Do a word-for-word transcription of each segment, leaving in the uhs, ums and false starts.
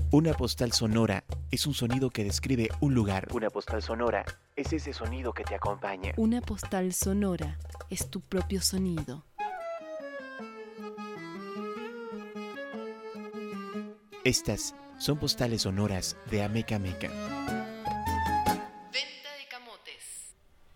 Una postal sonora es un sonido que describe un lugar. Una postal sonora es ese sonido que te acompaña. Una postal sonora es tu propio sonido. Estas son postales sonoras de Ameca Meca. Venta de camotes.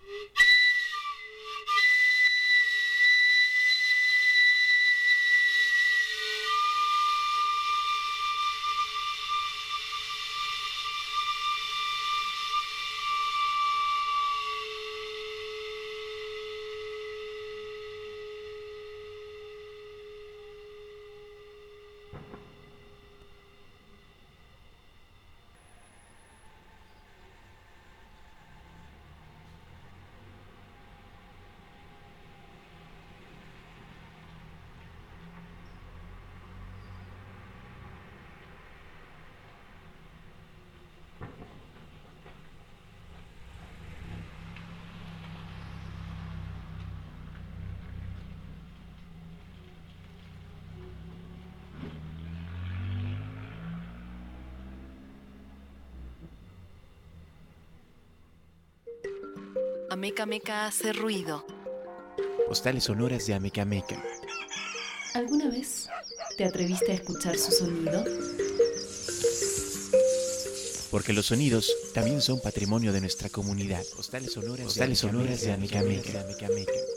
Ameca Meca hace ruido. Postales sonoras de Ameca Meca. ¿Alguna vez te atreviste a escuchar su sonido? Porque los sonidos también son patrimonio de nuestra comunidad. Postales sonoras, Postales sonoras de Ameca Meca.